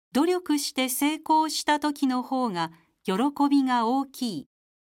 努力して成功した時の方が喜びが大きい